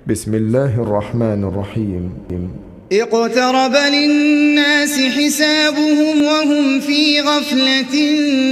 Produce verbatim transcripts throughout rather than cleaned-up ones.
بسم الله الرحمن الرحيم. اقترب للناس حسابهم وهم في غفلة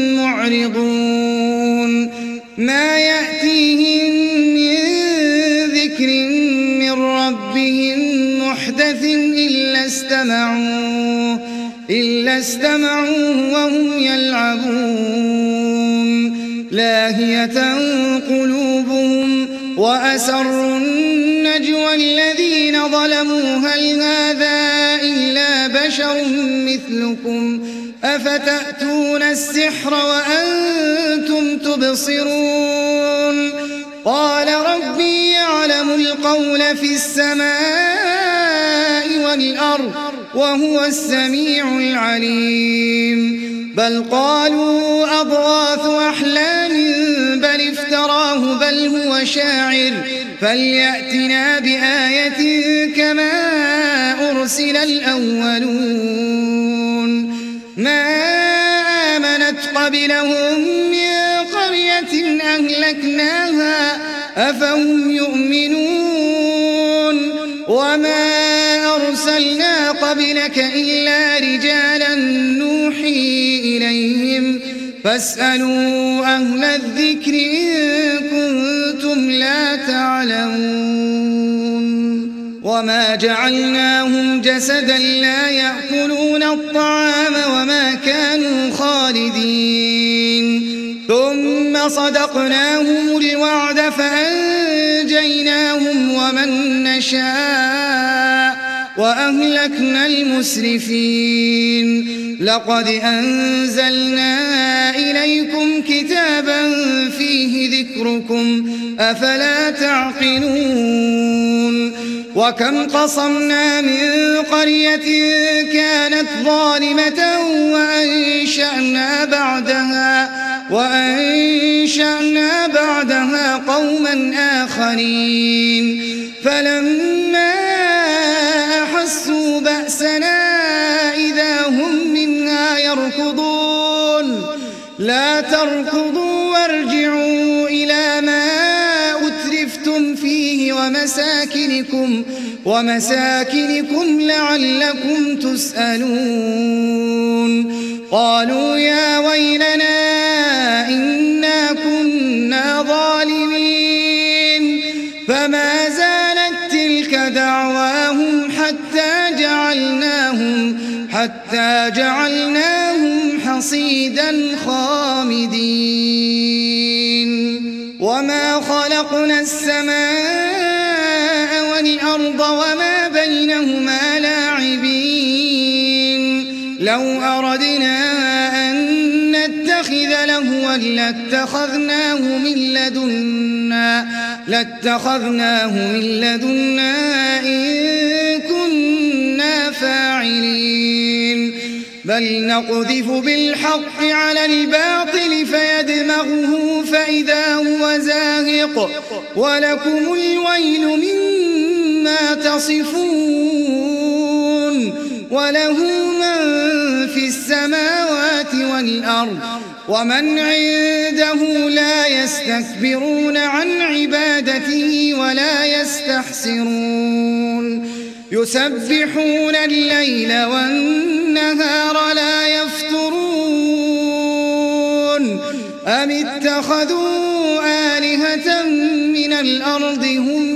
معرضون ما يأتيهم من ذكر من ربهم محدث إلا استمعوه إلا استمعوه وهم يلعبون لاهية قلوبهم وأسروا النجوى الذين ظلموا هل هذا إلا بشر مثلكم أفتأتون السحر وأنتم تبصرون قال ربي يعلم القول في السماء والأرض وهو السميع العليم بل قالوا أضغاث أحلام بل افتراه بل هو شاعر فليأتنا بآية كما أرسل الأولون ما آمنت قبلهم من قرية أهلكناها أفهم يؤمنون وما أرسلنا قبلك إلا رجالا نوحي إليهم فاسألوا أهل الذكر إن كنتم لا تعلمون وما جعلناهم جسدا لا يأكلون الطعام وما كانوا خالدين ثم صدقناهم الوعد فأنجيناهم ومن نشاء وأهلكنا المسرفين لقد أنزلنا إليكم كتابا فيه ذكركم أفلا تعقلون وكم قصمنا من قرية كانت ظالمة وأنشأنا بعدها وأنشأنا بعدها قوما آخرين فلما أحسوا بأسنا إذا هم منها يركضون لا تركضوا وارجعوا إلى ما أترفتم فيه ومساكنكم ومساكنكم لعلكم تسألون قالوا يا ويلنا إنا كنا ظالمين فما زالت تلك دعواهم حتى جعلناهم حتى جعلناهم حصيدا خامدين وما خلقنا السماء والأرض وما بينهما لاعبين لو أردنا أن نتخذ لهوا لاتخذناه من لدنا لاتخذناه من لدنا إن كنا فاعلين بل نقذف بالحق على الباطل فيدمغه فإذا هو زاهق ولكم الويل مما تصفون وله من في السماوات والأرض ومن عنده لا يستكبرون عن عبادته ولا يستحسرون يسبحون الليل والنهار لا يفترون أم اتخذوا آلهة من الأرض هم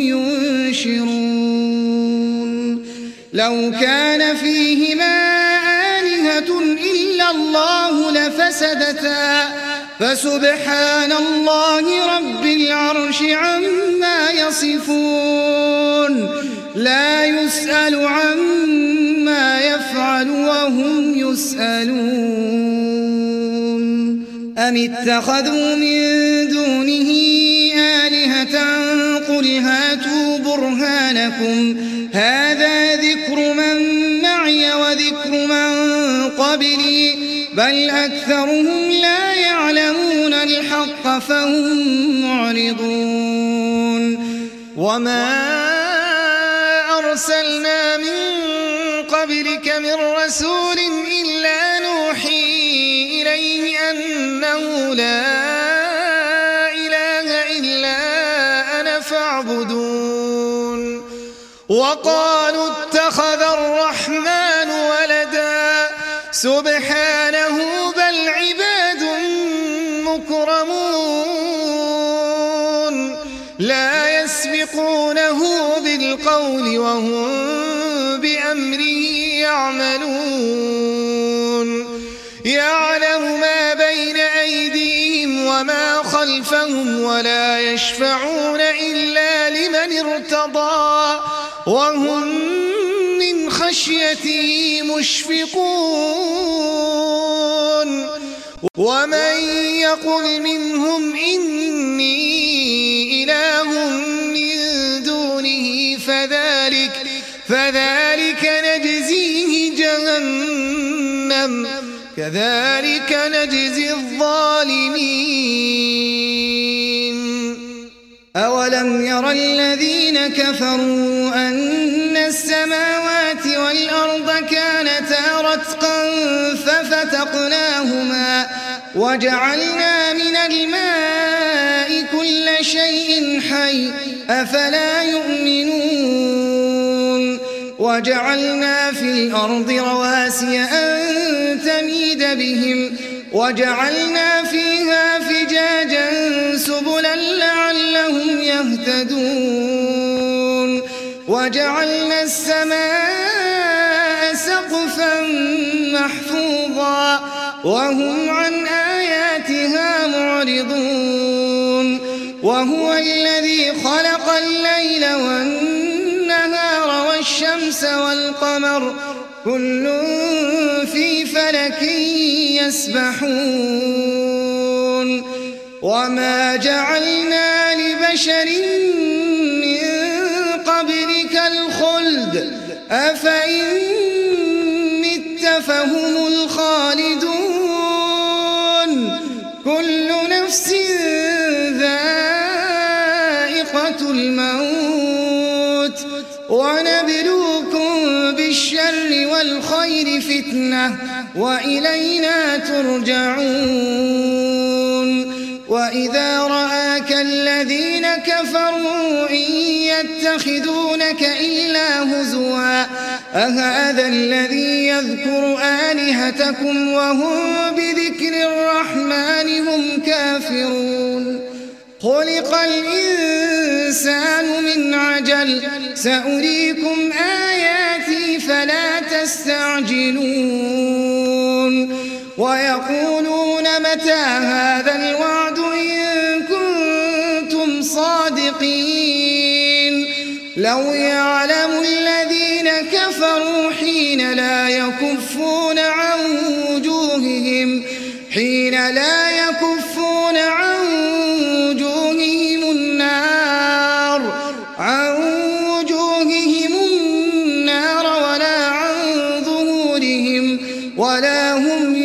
ينشرون لو كان فيهما آلهة إلا الله لفسدتا فسبحان الله رب العرش عما يصفون لا يسأل عما يفعل وهم يسألون أم اتخذوا من دونه آلهة قل هاتوا برهانكم هذا ذكر من معي وذكر من قبلي بل أكثرهم لا يعلمون الحق فهم معرضون وما أرسلنا من قبلك من رسول إلا نوحي إليه أنه لا إله إلا أنا فاعبدون وقالوا اتخذ الرحمن ولدا سبحانه بل عباد مكرمون لا يسبقونه بالقول وهم بأمره يعملون يعلم ما بين أيديهم وما خلفهم ولا يشفعون إلا لمن ارتضى وهم من خشيته مشفقون ومن يقل منهم إني إله من دونه فذلك, فذلك نجزيه جهنم كذلك نجزي الظالمين أولم ير الذين كفروا أن السماوات والأرض كانتا رتقا ففتقناهما وجعلنا من الماء كل شيء حي أفلا يؤمنون وجعلنا في الأرض رواسي أن تميد بهم وجعلنا فيها فجاجا سبلا لعلهم يهتدون وجعلنا السماء سقفا محفوظا وهم عن آياتها معرضون وهو الذي خلق الليل والنهار والشمس والقمر كل في فلك يسبحون وما جعلنا لبشر من قبلك الخلد أفإن مت فهم الخالدون كل نفس ذائقة الموت ونبلوكم بالشر والخير فتنة وإلينا ترجعون وإذا رآك الذين كفروا إن يتخذونك إلا هزوا أهذا الذي يذكر آلهتكم وهم بذكر الرحمن هم كافرون خلق الإنسان من عجل سأريكم آياتي فلا تستعجلون ويقولون متى هذا الوعد إن كنتم صادقين لو يعلم الذين كفروا حين لا يكفون عن وجوههم حين لا يكفون عن وجوههم النار عن وجوههم النار ولا عن ظهورهم ولا هم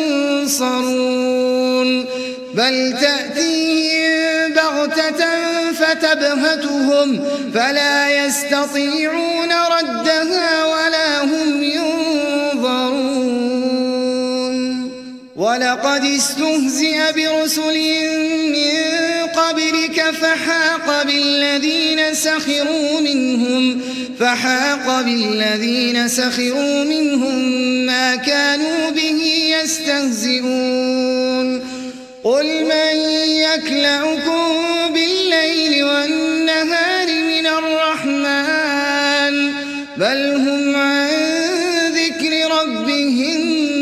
ينصرون بل تأتيهم بغتة فتبهتهم فلا يستطيعون ردها ولا هم ينظرون ولقد استهزئ برسل من قبلك فحاق بالذين سخروا منهم فحاق بالذين سخروا منهم ما كانوا به يستهزئون قل من يكلؤكم بالليل والنهار من الرحمن بل هم عن ذكر ربهم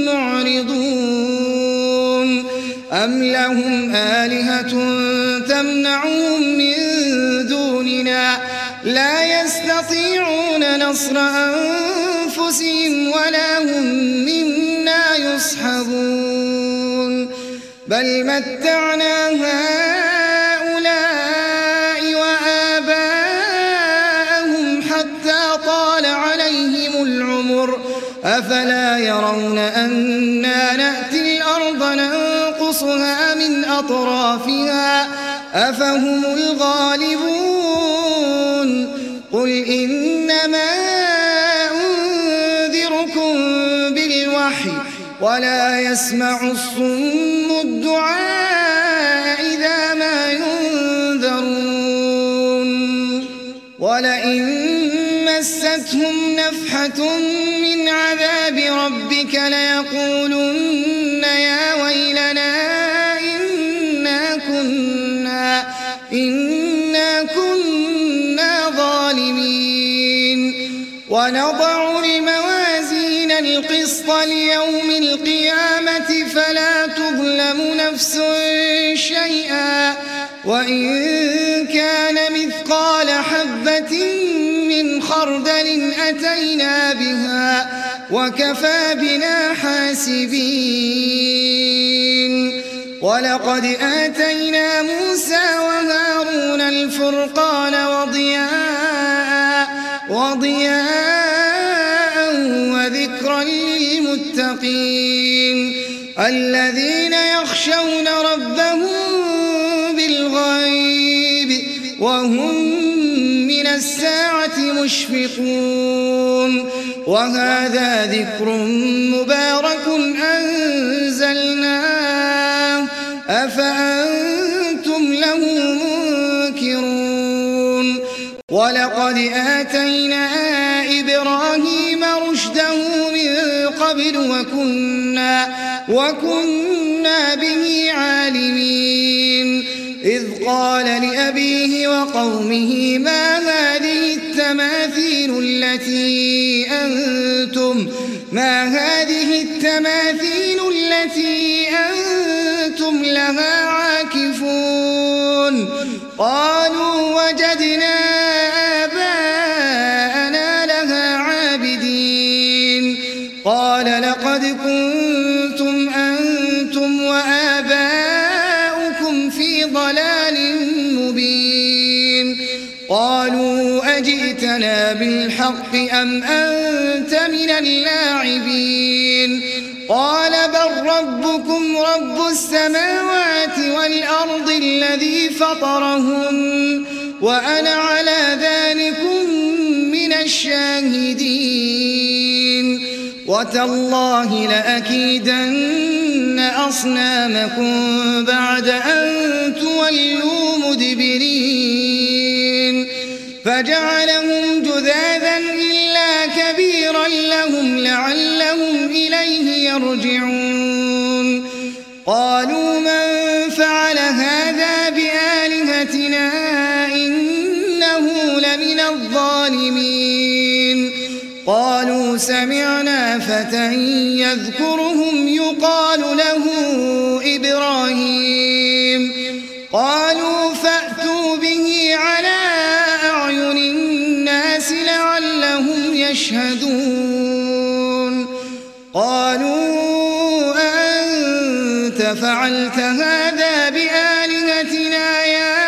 معرضون أم لهم آلهة تمنعهم من دوننا لا يستطيعون نصر أنفسهم ولا هم منا يصحبون بل متعنا هؤلاء وآباءهم حتى طال عليهم العمر أفلا يرون أنا نأتي الأرض ننقصها من أطرافها أفهم الغالبون قل إنما أنذركم بالوحي ولا يسمع الصم الدعاء إذا ما ينذرون ولئن مستهم نفحة من عذاب ربك ليقولن يا ويلنا إنا كنا, إنا كنا ظالمين. ونضع الموازين القسط ليوم القيامة فلا تظلم نفس شيئا وإن كان مثقال حبة من خردل أتينا بها وكفى بنا حاسبين. ولقد آتينا موسى وهارون الفرقان وضياء, وضياء وذكرا للمتقين الذين يخشون ربهم بالغيب وهم من الساعة مشفقون. وهذا ذكر مبارك أنزلناه أفأنتم له منكرون. ولقد آتينا إبراهيم رشده من قبل وكنا, وكنا به عالمين. إذ قال لأبيه وقومه ما هذه التماثيل التي أنتم, ما هذه التماثيل التي أنتم لها عاكفون. قالوا وجدنا آباءنا لها عابدين. قال لقد كنتم أنتم وآباؤكم في ضلال مبين. قالوا أجئتنا بالحق أم أنت من اللاعبين. قال بل ربكم رب السماوات والأرض الذي فطرهن وأنا على ذلكم من الشاهدين. وتالله لأكيدن أصنامكم بعد أن تولوا مدبرين. فجعلهم جذاذا إلا كبيرا لهم لعلهم إليه يرجعون. قالوا من فعل هذا بآلهتنا إنه لمن الظالمين. قالوا سمعنا فتى يذكرهم يقال له إبراهيم. قالوا فأتوا به على أعين الناس لعلهم يشهدون. قالوا أأنت فعلت هذا بآلهتنا يا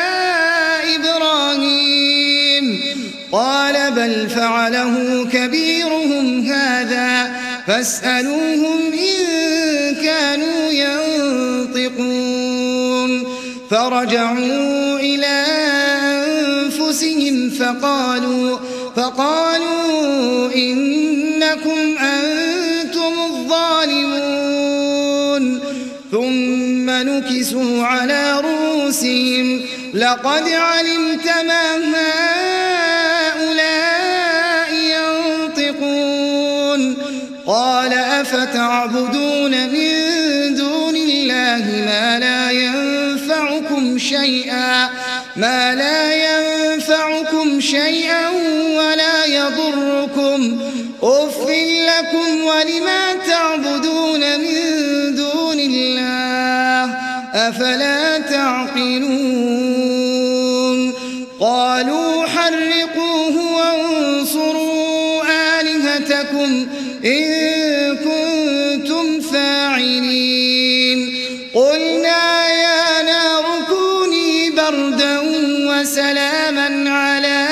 إبراهيم؟ قال بل فعله كبيرهم هذا فاسألوهم إن كانوا ينطقون. فرجعوا إلى أنفسهم فقالوا, فقالوا إنكم أنتم الظالمون. ثم نكسوا على رؤوسهم لقد علمت ما هؤلاء ينطقون. قال أفتعبدون من دون الله ما لا ينفعكم شيئا, ما لا ينفعكم شيئا ولا يضركم. أف لكم ولما تعبدون من دون الله أفلا تعقلون. قالوا حرقوه وانصروا آلهتكم إن كنتم فاعلين. قلنا يا نار كوني بردا وسلاما على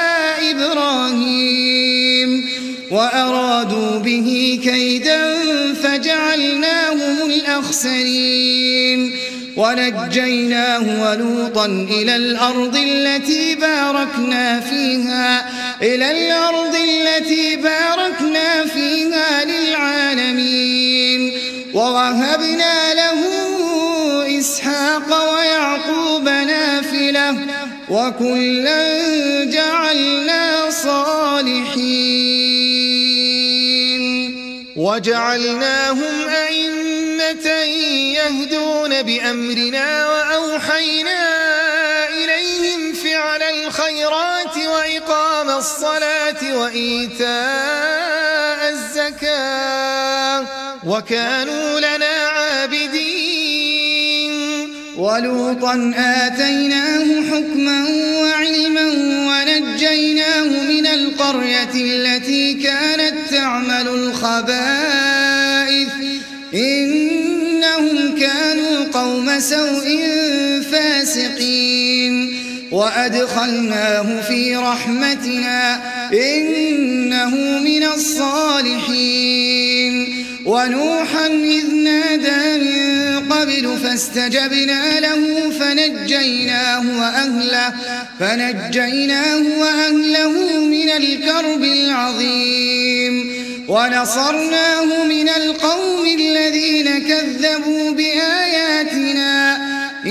إبراهيم. وأرادوا به كيدا فجعلناهم الأخسرين. ونجيناه ولوطا إلى الأرض التي باركنا فيها, إلى الأرض التي باركنا فيها للعالمين. ووهبنا له إسحاق ويعقوب نافلة وكلا جعلنا صالحين. وجعلناهم أئمة يهدون بأمرنا وأوحينا إليهم فعل الخيرات وإقام الصلاة وإيتاء الزكاة وكانوا لنا عابدين. ولوطا آتيناه حكما وعلما ونجيناه من القرية التي كانت تعمل الخبائث إنهم كانوا قوم سوء فاسقين. وأدخلناه في رحمتنا إنه من الصالحين. ونوحا إذ نادى من قبل فاستجبنا له فنجيناه وأهله, فنجيناه وأهله من الكرب العظيم. ونصرناه من القوم الذين كذبوا بآياتنا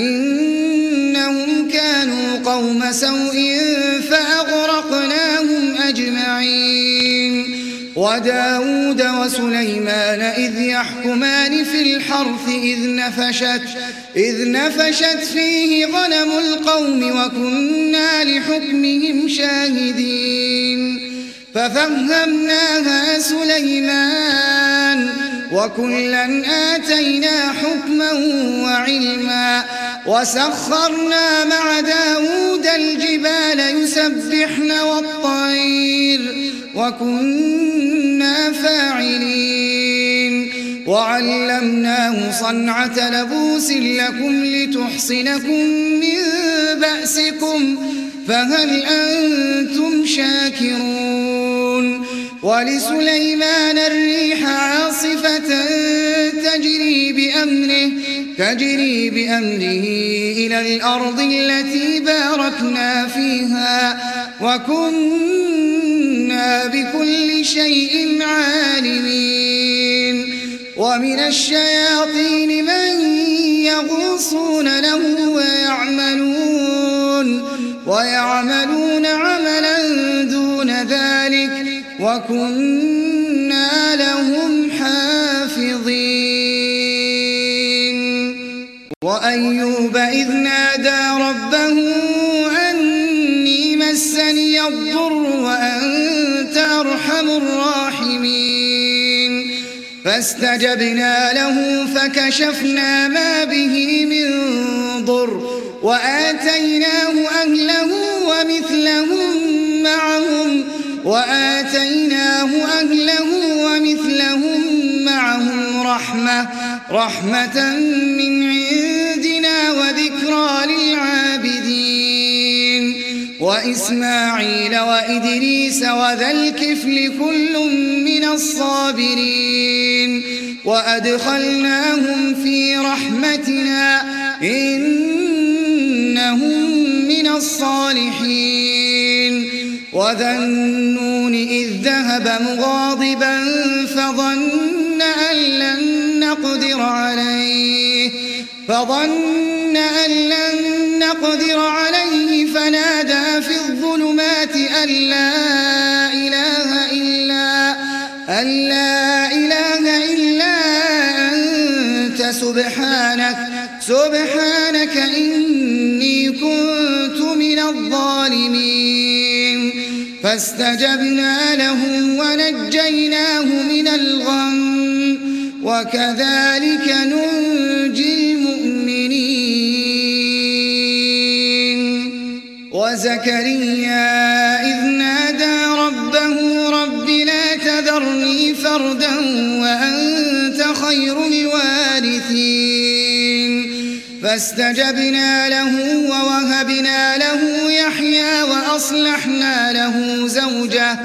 إنهم كانوا قوم سوء فأغرقناهم أجمعين. وداود وسليمان إذ يحكمان في الحرث إذ نفشت, إذ نفشت فيه غنم القوم وكنا لحكمهم شاهدين. ففهمناها سليمان وكلا آتينا حكما وعلما. وسخرنا مع داود الجبال يسبحن والطير وكنا فاعلين. وعلمناه صنعة لبوس لكم لتحصنكم من بأسكم فهل أنتم شاكرون. ولسليمان الريح عاصفة تجري بأمره, تجري بأمره إلى الأرض التي باركنا فيها وكنا بكل شيء عالمين. ومن الشياطين من يغوصون له ويعملون, ويعملون عملا دون ذلك وكنا لهم حافظين. وأيوب إذ نادى ربه أني مسني الضر وأنت أرحم الراحمين. فاستجبنا له فكشفنا ما به من ضر وآتيناه أهله ومثلهم معهم, وآتيناه أهله ومثلهم معهم رحمة, رحمة من عندنا وذكرى للعابدين. وإسماعيل وإدريس وذا الكفل كل من الصابرين. وأدخلناهم في رحمتنا إنهم من الصالحين. وذا النون إذ ذهب مغاضبا فظن أن لن نقدر عليه, فظن أن لن نقدر عليه فنادى في الظلمات أن لا إله إلا, أن لا إله إلا أنت سبحانك, سبحانك إني كنت من الظالمين. فاستجبنا له ونجيناه من الغم وكذلك ننجي المؤمنين. وزكريا إذ نادى ربه رب لا تذرني فردا وأنت خير الوارثين. فاستجبنا له ووهبنا له يحيى وأصلحنا له زوجه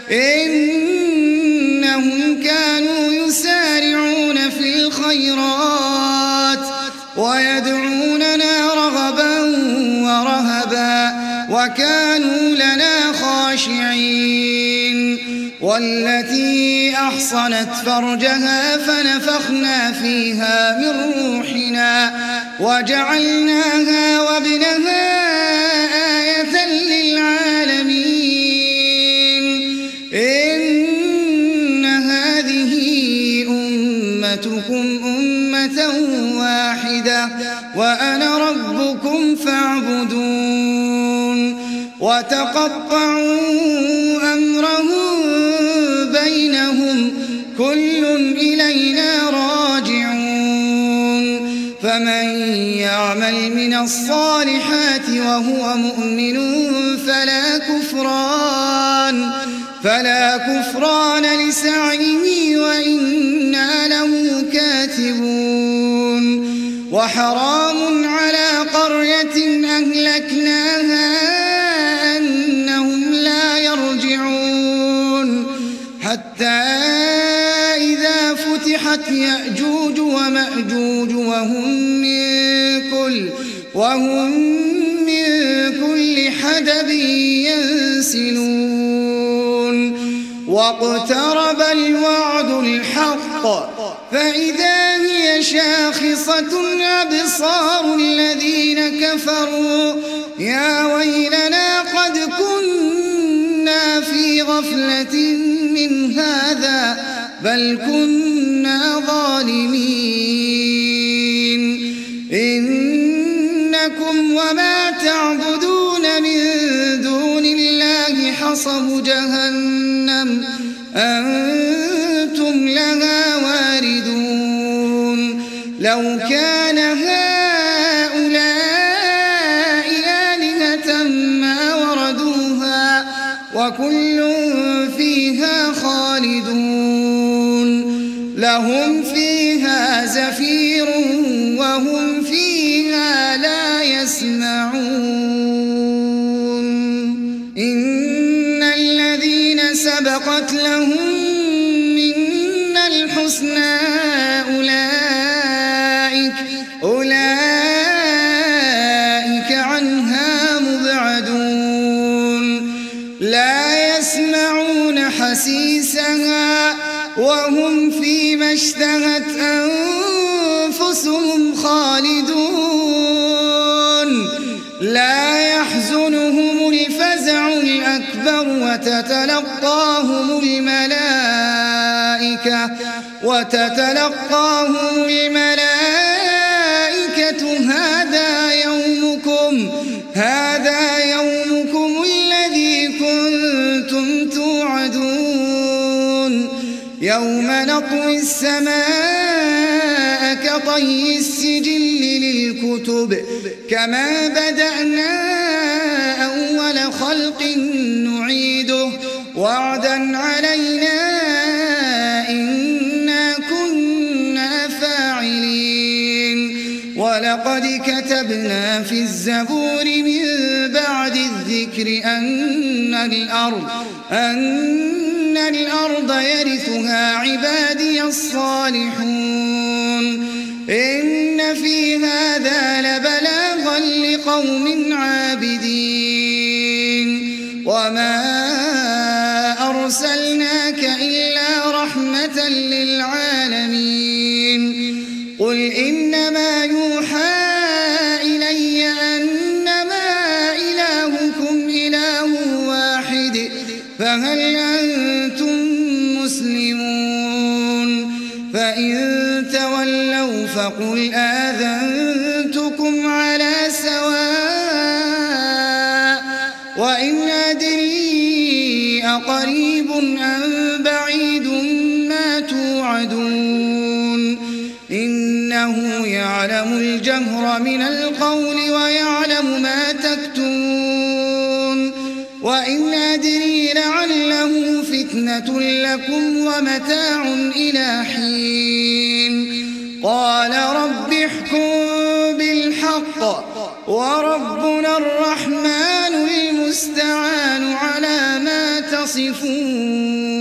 إنهم كانوا يسارعون في الخيرات ويدعوننا رغبا ورهبا وكانوا لنا خاشعين. والتي أحصنت فرجها فنفخنا فيها من روحنا وجعلناها وابنها آية للعالمين. إن هذه أمتكم أمة واحدة وأنا ربكم فاعبدون وتقطعوا أمرهم بينهم كل إلينا راجعون فمن يعمل من الصالحات وهو مؤمن فلا كفران فلا كفران لسعيه وإنا له كاتبون وحرام على قرية أهلكناها أنهم لا يرجعون حتى إذا فتحت يأجوج ومأجوج وهم من كل وهم من كل حدب ينسلون واقترب الوعد الحق فإذا هي شاخصة أبصار الذين كفروا يا ويلنا قد كنا في غفلة من هذا بل كنا ظالمين إنكم وما تعبدون من دون الله حصب جهنم أنتم لها واردون لو كان هؤلاء آلهة ما وردوها وكل فيها خالدون لهم فيها زفير وهم فيها لا يسمعون إن الذين سبقت لهم منا الحسنى أولئك أولئك عنها مبعدون لا يسمعون حسيسها وهم فيما اشتهت أنفسهم خالدون لا يحزنهم الفزع الأكبر وتتلقاهم الملائكة وتتلقاهم الملائكة هذا يومكم هذا يومكم الذي كنتم توعدون يوم نطوي السماء كطي السجل للكتب كما بدأنا أول خلق نعيده وعدا علينا إنا كنا فاعلين ولقد كتبنا في الزبور من بعد الذكر أن الأرض أن الأرض يرثها عبادي الصالحون إن في هذا لبلاغا لقوم عابدين وما أرسلناك إلا رحمة للعالمين قل إنما يوحى إلي أنما إلهكم إله واحد فهل أنتم مسلمون فإن تولوا فقل آذنتكم على سواء وإن أدري أقريب أم بعيد ما توعدون إنه يعلم الجهر من القول ويعلم ما تكتمون وإن أدري لعله فتنة لكم ومتاع إلى حين قال رب احكم بالحق وربنا الرحمن المستعان على ما تصفون.